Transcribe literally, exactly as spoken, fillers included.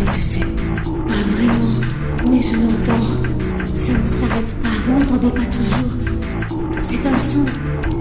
ce que c'est? Pas vraiment, mais je l'entends. Ça ne s'arrête pas, vous n'entendez pas toujours. C'est un son